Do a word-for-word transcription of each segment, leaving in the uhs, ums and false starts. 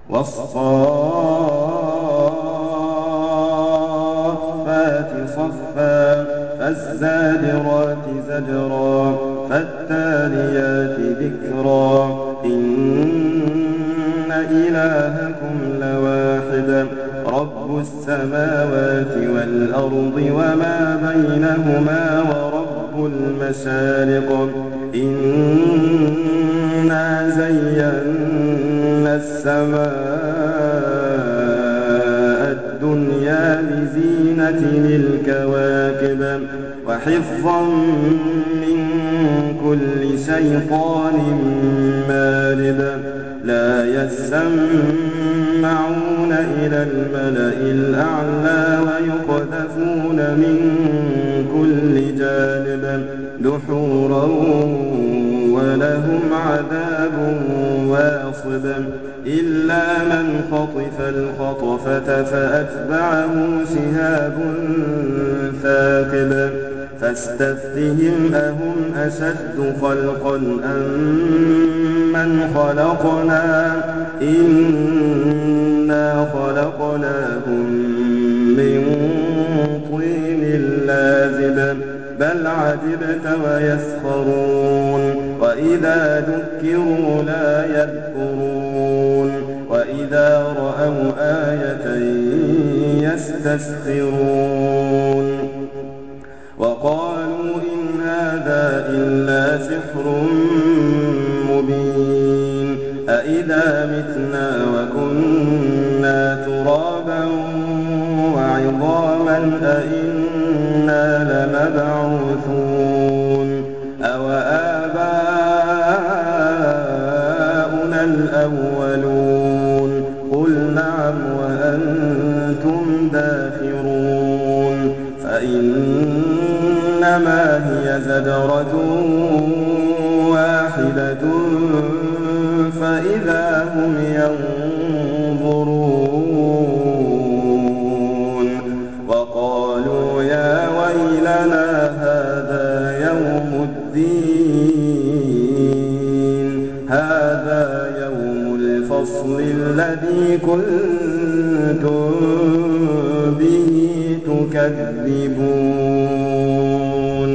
وَالصَّافَّاتِ صَفًّا فَالزَّاجِرَاتِ زَجْرًا فَالتَّالِيَاتِ ذِكْرًا إِنَّ إِلَٰهَكُمْ لَوَاحِدٌ رَّبُّ السَّمَاوَاتِ وَالْأَرْضِ وَمَا بَيْنَهُمَا وَرَبُّ الْمَشَارِقِ إِنَّا زَيَّنَّا السَّمَاءَ الدُّنْيَا بِزِينَةٍ الْكَوَاكِبِ وَحِفْظًا مِّن كُلِّ شَيْطَانٍ مَّارِدٍ لَّا يَسَّمَّعُونَ إِلَى الْمَلَإِ الْأَعْلَىٰ وَيُقْذَفُونَ مِن كُلِّ جَانِبٍ دُحُورًا وَلَهُمْ عَذَابٌ وَاصِبٌ إِلَّا مَنْ خَطِفَ الْخَطْفَةَ فَأَتْبَعَهُ شِهَابٌ ثَاقِبٌ فَاسْتَفْتِهِمْ أَهُمْ أَشَدُّ خَلْقًا أَم مَّنْ خَلَقْنَا إِنَّا خَلَقْنَاهُم مِّن طِينٍ لَّازِبٍ بَلْ عَجِبْتَ وَيَسْخَرُونَ وَإِذَا ذُكِّرُوا لَا يَذْكُرُونَ وَإِذَا رَأَوْا آيَةً يَسْتَسْخِرُونَ وَقَالُوا إِنْ هَٰذَا إِلَّا سِحْرٌ مُّبِينٌ أَإِذَا مِتْنَا وَكُنَّا تُرَابًا وَعِظَامًا أَإِنَّا لَمَبْعُوثُونَ أَوَآبَاؤُنَا الْأَوَّلُونَ قُلْ نَعَمْ وَأَنتُمْ دَاخِرُونَ فَإِنَّمَا هِيَ زَجْرَةٌ وَاحِدَةٌ فَإِذَا هُمْ يَنظُرُونَ وَقَالُوا يَا وَيْلَنَا هَٰذَا يَوْمُ الدِّينِ هَٰذَا يَوْمُ الْفَصْلِ الَّذِي كُنتُم بِهِ تُكَذِّبُونَ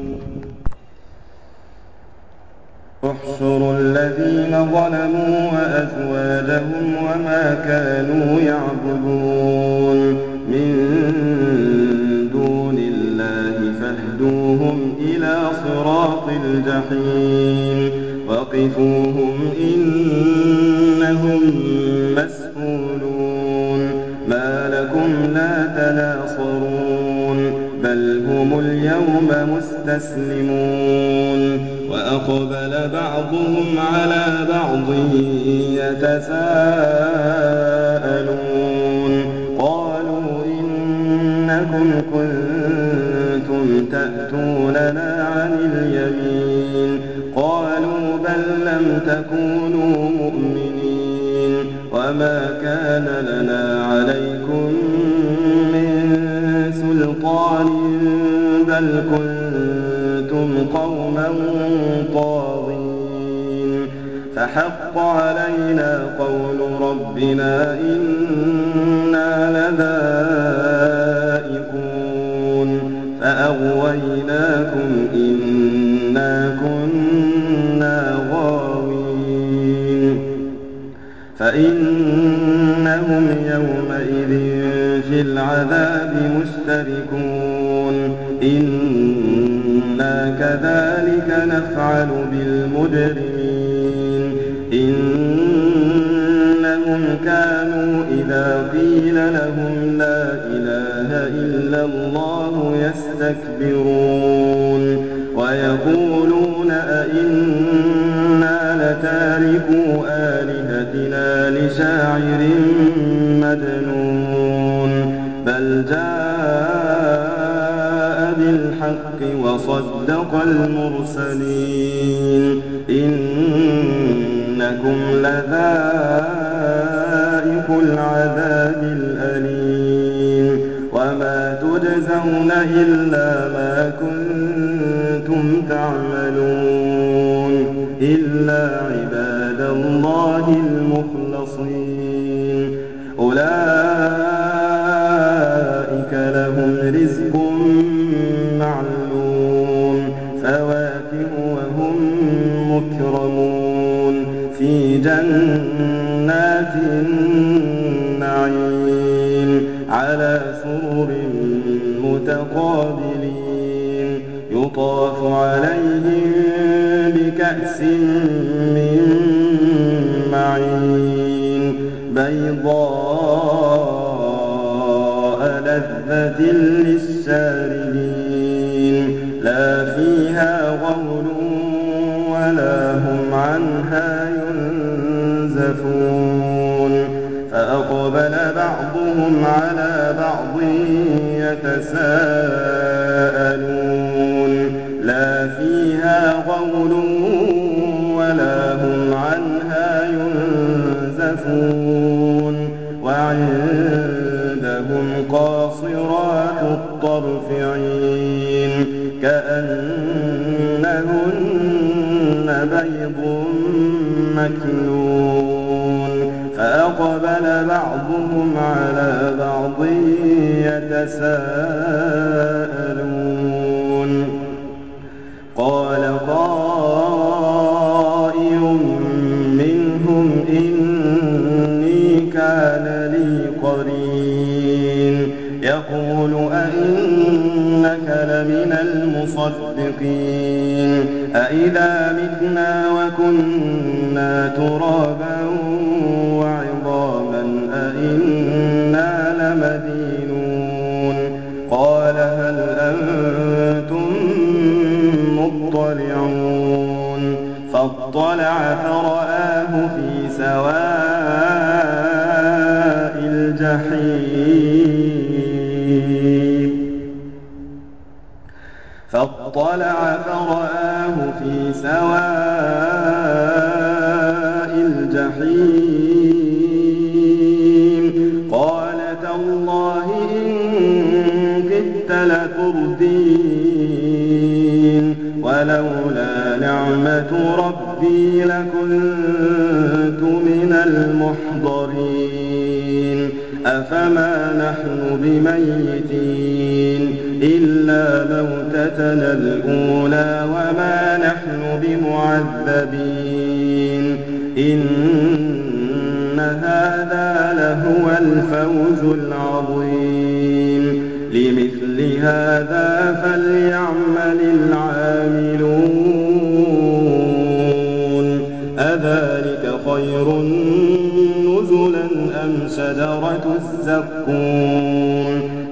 احْشُرُوا الَّذِينَ ظَلَمُوا وَأَزْوَاجَهُمْ وَمَا كَانُوا يَعْبُدُونَ مِن دُونِ اللَّهِ فَاهْدُوهُمْ إِلَىٰ صِرَاطِ الْجَحِيمِ وَقِفُوهُمْ إِنَّهُم مَّسْئُولُونَ مَا لَكُمْ لَا تَنَاصَرُونَ بَلْ هُمُ الْيَوْمَ مُسْتَسْلِمُونَ وَأَقْبَلَ بَعْضُهُمْ عَلَىٰ بَعْضٍ يَتَسَاءَلُونَ قَالُوا إِنَّكُمْ كُنتُمْ تَأْتُونَنَا عَنِ الْيَمِينِ قَالُوا بَل لَّمْ تَكُونُوا مُؤْمِنِينَ وَمَا كَانَ لَنَا عَلَيْكُم مِّن سُلْطَانٍ بَلْ كُنتُمْ قَوْمًا طَاغِينَ فَحَقَّ عَلَيْنَا قَوْلُ رَبِّنَا إِنَّا لَذَائِقُونَ فَأَغْوَيْنَاكُمْ إِنَّا كُنَّا غَاوِينَ فَإِنَّهُمْ يَوْمَئِذٍ فِي الْعَذَابِ مُشْتَرِكُونَ إِنَّا كَذَٰلِكَ نَفْعَلُ بِالْمُجْرِمِينَ إِنَّهُمْ كَانُوا إِذَا قِيلَ لَهُمْ لَا إِلَٰهَ إِلَّا اللَّهُ يَسْتَكْبِرُونَ وَيَقُولُونَ أَئِنَّا لَتَارِكُو آلِهَتِنَا لِشَاعِرٍ مَّجْنُونٍ بَلْ جَاءَ بِالْحَقِّ وَصَدَّقَ الْمُرْسَلِينَ إِنَّكُمْ لَذَائِقُو الْعَذَابِ الْأَلِيمِ وَمَا تُجْزَوْنَ إِلَّا مَا كُنتُمْ تَعْمَلُونَ إِلَّا عِبَادَ اللَّهِ الْمُخْلَصِينَ المخلصين أولئك لهم رزق معلوم فواكه وهم مكرمون في جنات النعيم على سرر متقابلين يطاف عليهم بكأس من معين بيضاء لذة للشاربين لا فيها غول ولا هم عنها ينزفون فأقبل بعضهم على بعض يتساءلون لا فيها غول ولا هم عنها ينزفون وعندهم قاصرات الطرف عين كأنهن بيض مكنون فأقبل بعضهم على بعض يتساءلون قال قائل منهم إني كان لي قرين يقول أئنك لمن المصدقين أئذا متنا وكنا ترابا وعظاما أئنا لمدينون قال هل أنتم مطلعون فاطلع فرآه في سواء الجحيم فاطلع فرآه في سواء الجحيم قال تالله إن كدت لتردين ولولا نعمة ربي لكنت من المحضرين أفما نحن بميتين إلا موتتنا الأولى وما نحن بمعذبين إن هذا لهو الفوز العظيم لمثل هذا فليعمل العاملون أذلك خير نزلا أم شجرة الزقوم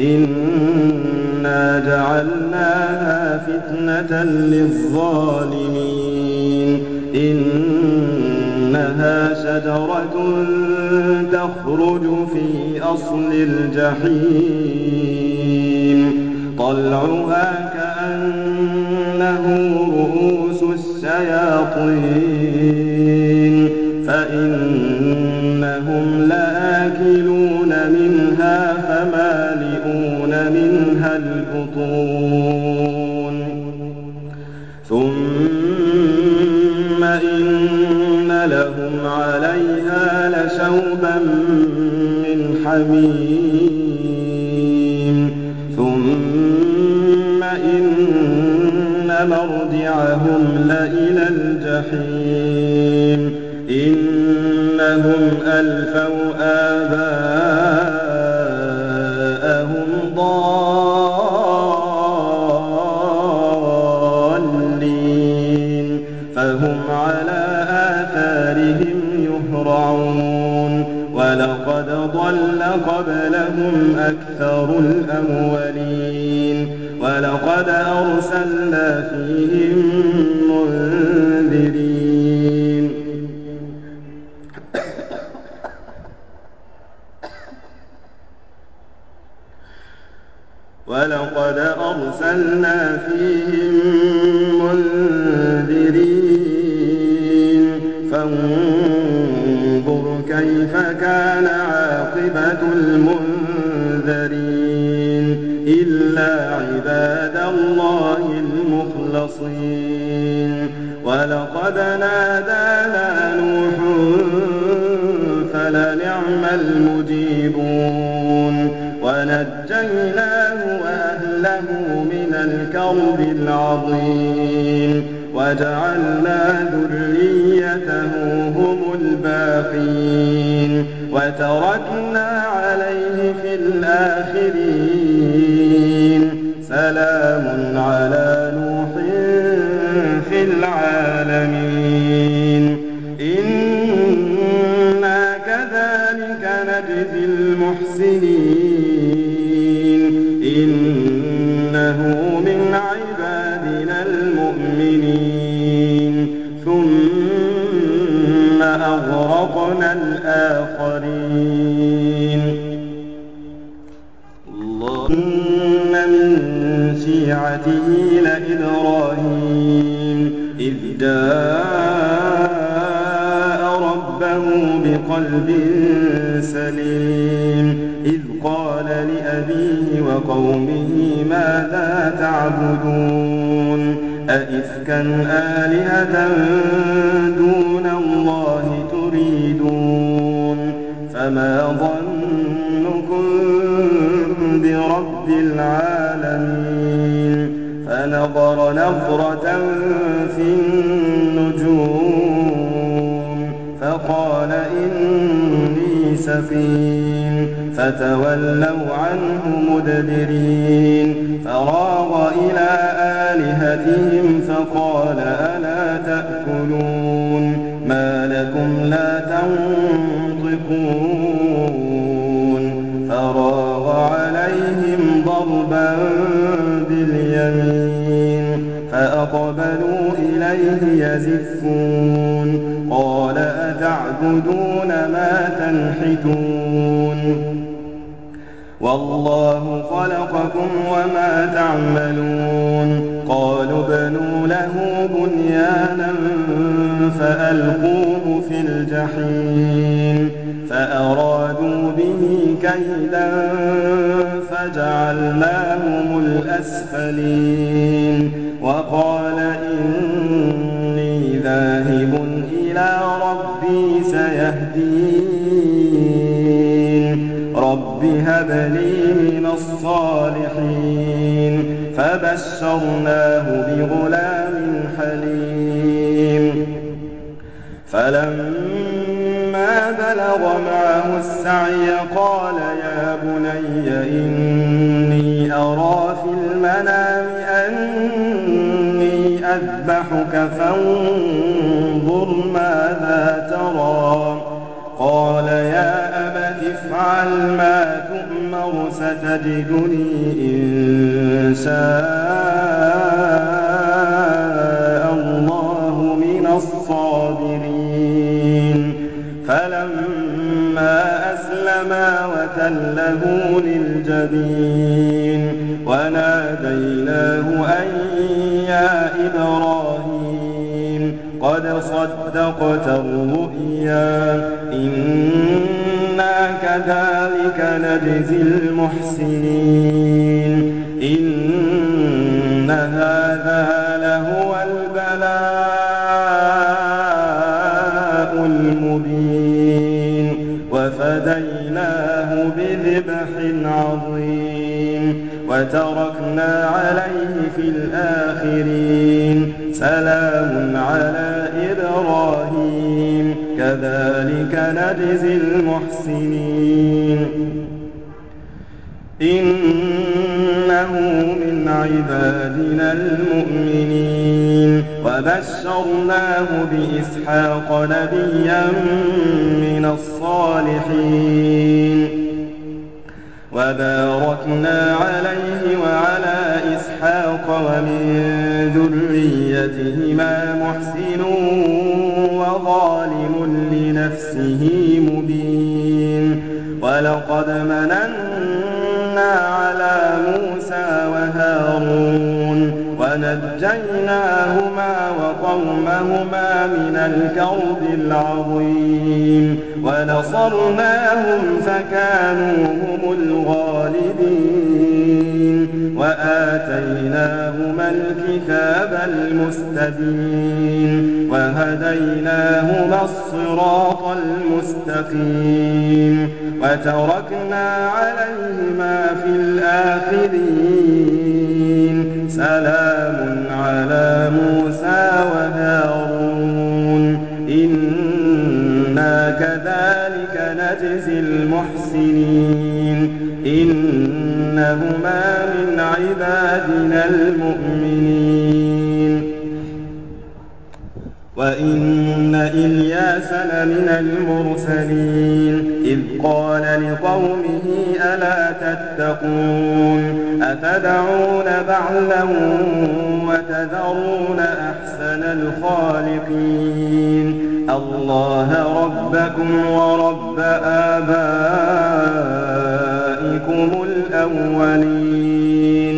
إنا جعلناها فتنة للظالمين إنها شجرة تخرج في أصل الجحيم طلعها كأنه رؤوس الشياطين فإنهم لآكلون منها فمالئون منها البطون ثم إن لهم عليها لشوبا من حميم ثم إن مرجعهم لإلى الجحيم إنهم ألفوا آباءهم ضالين فهم على آثارهم يهرعون ولقد ضل قبلهم أكثر الأولين ولقد أرسلنا فيهم منذرين ولقد أرسلنا فيهم منذرين فانظر كيف كان عاقبة المنذرين إلا عباد الله المخلصين ولقد نادانا نوح فلنعم المجيبون ونجيناه وأهله من الكرب العظيم وجعلنا ذريته هم الباقين وتركنا عليه في الآخرين سلام على نوح في العالمين إنا كذلك نجزي المحسنين إنه من عبادنا المؤمنين ثم أغرقنا الآخرين إن من شيعته لإبراهيم إذ جاء ربه بقلب سليم إذ قال لأبيه وقومه ماذا تعبدون أئفكا آلهة دون الله تريدون فما ظنكم برب العالمين فنظر نظرة في النجوم فقال إني سقيم فتولوا عنه مدبرين فراغ إلى آلهتهم فقال ألا تأكلون ما لكم لا تنطقون فراغ عليهم ضربا باليمين فأقبلوا إليه يزفون قال أتعبدون ما تنحتون والله خلقكم وما تعملون قالوا ابنوا له بنيانا فألقوه في الجحيم فأرادوا به كيدا فجعلناهم الأسفلين وقال إني ذاهب إلى ربي سيهدين رب هب لي من الصالحين فبشرناه بغلام حليم فلما بلغ معه السعي قال يا بني إني أرى في المنام أني أذبحك فانظر ماذا ترى قال يا أبت افعل ما تؤمر ستجدني إن شاء الله من الصابرين فلما أسلما وتله للجبين وناديناه أن يا إبراهيم قد صدقت الرؤيا إنا كذلك نجزي المحسنين إن هذا لهو البلاء المبين وفديناه بذبح عظيم وتركنا عليه في الآخرين سلام على إبراهيم كذلك نجزي المحسنين إنه من عبادنا المؤمنين وبشرناه بإسحاق نبيا من الصالحين وباركنا عليه وعلى إسحاق ومن ذريتهما محسن وظالم لنفسه مبين ولقد مننا على موسى وهارون وَنَجَّيْنَاهُمَا وَقَوْمَهُمَا مِنَ الْكَرْبِ الْعَظِيمِ وَنَصَرْنَاهُمْ فَكَانُوا هُمُ الْغَالِبِينَ وَآتَيْنَاهُمَا الْكِتَابَ الْمُسْتَبِينَ وَهَدَيْنَاهُمَا الصِّرَاطَ الْمُسْتَقِيمَ وَتَرَكْنَا عَلَيْهِمَا فِي الْآخِرِينَ سَلَامٌ عَلَىٰ مُوسَىٰ وَهَارُونَ إِنَّا كَذَٰلِكَ نَجْزِي الْمُحْسِنِينَ إِنَّهُمَا مِنْ عِبَادِنَا الْمُؤْمِنِينَ وَإِنَّ إِلْيَاسَ لَمِنَ الْمُرْسَلِينَ إِذْ قَالَ لِقَوْمِهِ أَلَا تَتَّقُونَ أَتَدْعُونَ بَعْلًا وَتَذَرُونَ أَحْسَنَ الْخَالِقِينَ اللَّهَ رَبَّكُمْ وَرَبَّ آبَائِكُمُ الْأَوَّلِينَ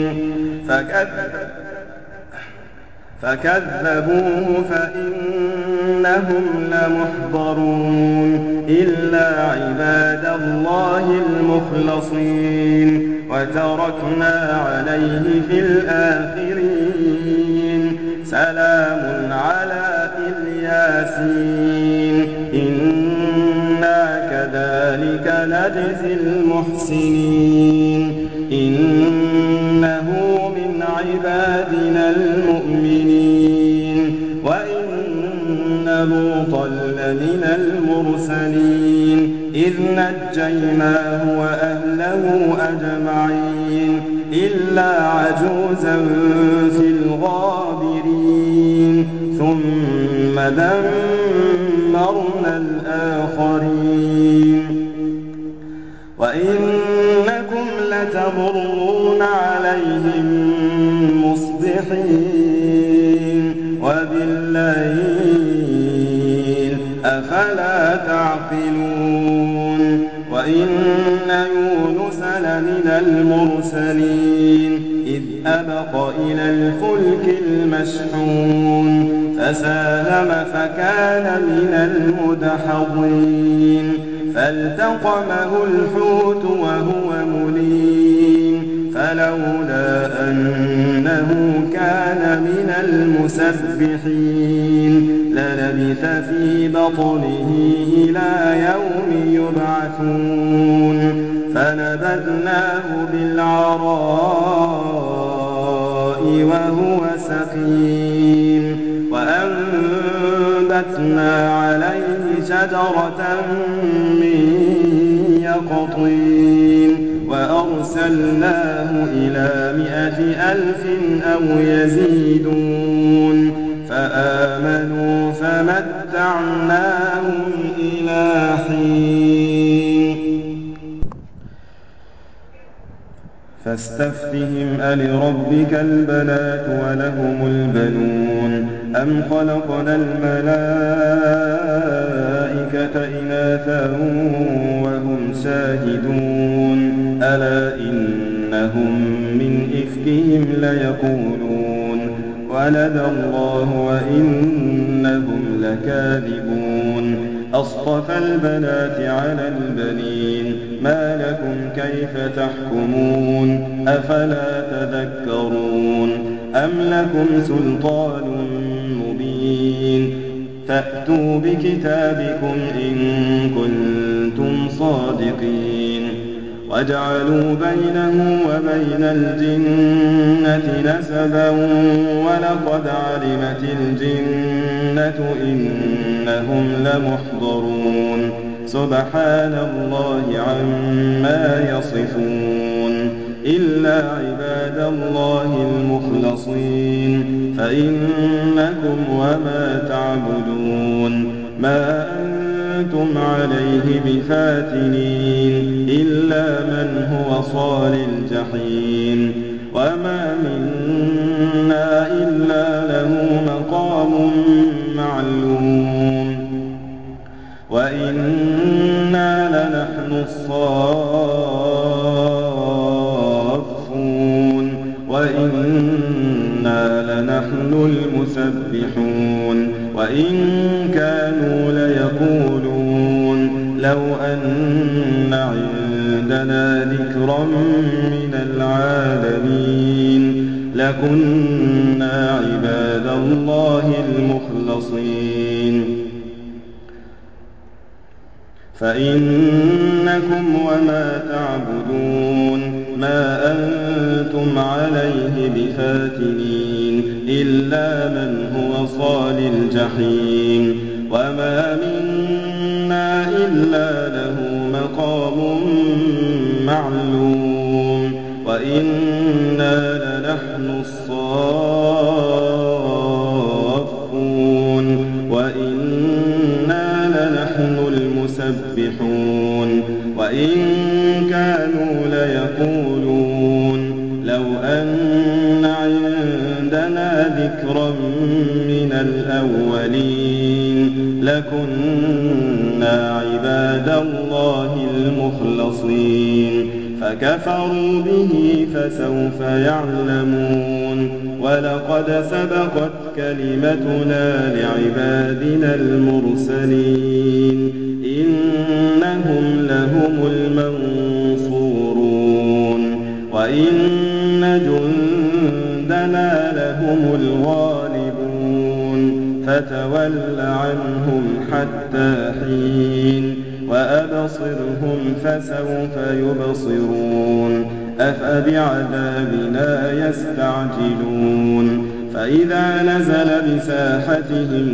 فَكَذَّبُوهُ فَإِنَّهُمْ لَمُحْضَرُونَ إِلَّا عِبَادَ اللَّهِ الْمُخْلَصِينَ وَتَرَكْنَا عَلَيْهِ فِي الْآخِرِينَ سَلَامٌ عَلَىٰ إِلْيَاسِينَ إِنَّا كَذَٰلِكَ نَجْزِي الْمُحْسِنِينَ إِنَّهُ مِنْ عِبَادِنَا الْمُؤْمِنِينَ وَإِنَّ لُوطًا لَّمِنَ الْمُرْسَلِينَ إِذْ نَجَّيْنَاهُ وَأَهْلَهُ أَجْمَعِينَ إِلَّا عَجُوزًا فِي الْغَابِرِينَ ثُمَّ دَمَّرْنَا الْآخَرِينَ وَإِنَّكُمْ لَتَمُرُّونَ عَلَيْهِم مُّصْبِحِينَ وَبِاللَّيْلِ ۗ أَفَلَا تَعْقِلُونَ وَإِنَّ يُونُسَ لَمِنَ الْمُرْسَلِينَ إِذْ أَبَقَ إِلَى الْفُلْكِ الْمَشْحُونِ فَسَاهَمَ فَكَانَ مِنَ الْمُدْحَضِينَ فَالْتَقَمَهُ الْحُوتُ وَهُوَ مُلِيمٌ فَلَوْلَا أَنَّهُ كَانَ مِنَ الْمُسَبِّحِينَ لَلَبِثَ فِي بَطْنِهِ إِلَىٰ يَوْمِ يُبْعَثُونَ فَنَبَذْنَاهُ بِالْعَرَاءِ وَهُوَ سَقِيمٌ وَأَنبَتْنَا عَلَيْهِ شَجَرَةً مِّن يَقْطِينٍ وَأَرْسَلْنَاهُ إِلَىٰ مِائَةِ أَلْفٍ أَوْ يَزِيدُونَ فَآمَنُوا فَمَتَّعْنَاهُمْ إِلَىٰ حِينٍ فَاسْتَفْتِهِمْ أَلِرَبِّكَ الْبَنَاتُ وَلَهُمُ الْبَنُونَ أَمْ خَلَقْنَا الْمَلَائِكَةَ إِنَاثًا وَهُمْ شَاهِدُونَ أَلَا إِنَّهُم مِّنْ إِفْكِهِمْ لَيَقُولُونَ وَلَدَ اللَّهُ وَإِنَّهُمْ لَكَاذِبُونَ أَصْطَفَى الْبَنَاتِ عَلَى الْبَنِينَ مَا لَكُمْ كَيْفَ تَحْكُمُونَ أَفَلَا تَذَكَّرُونَ أَمْ لَكُمْ سُلْطَانٌ مُّبِينٌ فَأْتُوا بِكِتَابِكُمْ إِن كُنتُمْ صَادِقِينَ وَجَعَلُوا بَيْنَهُ وَبَيْنَ الْجِنَّةِ نَسَبًا وَلَقَدْ عَلِمَتِ الْجِنَّةُ إِنَّهُمْ لَمُحْضَرُونَ سُبْحَانَ اللَّهِ عَمَّا يَصِفُونَ إِلَّا عِبَادَ اللَّهِ الْمُخْلَصِينَ فَإِنَّكُمْ وَمَا تَعْبُدُونَ مَا أَنتُمْ عَلَيْهِ بِفَاتِنِينَ إِلَّا مَنْ هُوَ صَالِ الْجَحِيمِ وَمَا مِنَّا إِلَّا لَهُ مَقَامٌ مَّعْلُومٌ وَإِنَّا لَنَحْنُ الصَّافُّونَ وَإِنَّا لنحن المسبحون وإن كانوا ليقولون لو أن عندنا ذكرا من العالمين لكنا عباد الله المخلصين فإنكم وما تعبدون ما أنتم عليه بفاتنين إلا من هو صال الجحيم وما منا إلا له مقام معلوم وإنا لنحن الصافون وإنا لنحن المسبحون وإن كانوا ليقولون لو أن عندنا ذكرا من الأولين لكنا عباد الله المخلصين فكفروا به فسوف يعلمون ولقد سبقت كلمتنا لعبادنا المرسلين إنهم لهم المنصورون وإن جندنا لهم الغالبون فتول عنهم حتى حين وأبصرهم فسوف يبصرون أفبعذابنا يستعجلون فإذا نزل بساحتهم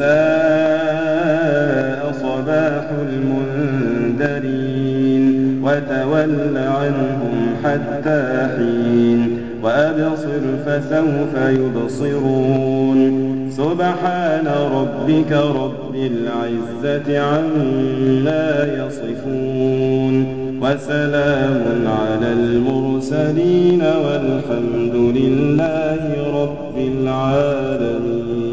فساء صباح المنذرين وتول عنهم حتى حين وأبصر فسوف يبصرون سبحان ربك رب العزة عما يصفون وسلام على المرسلين والحمد لله رب العالمين.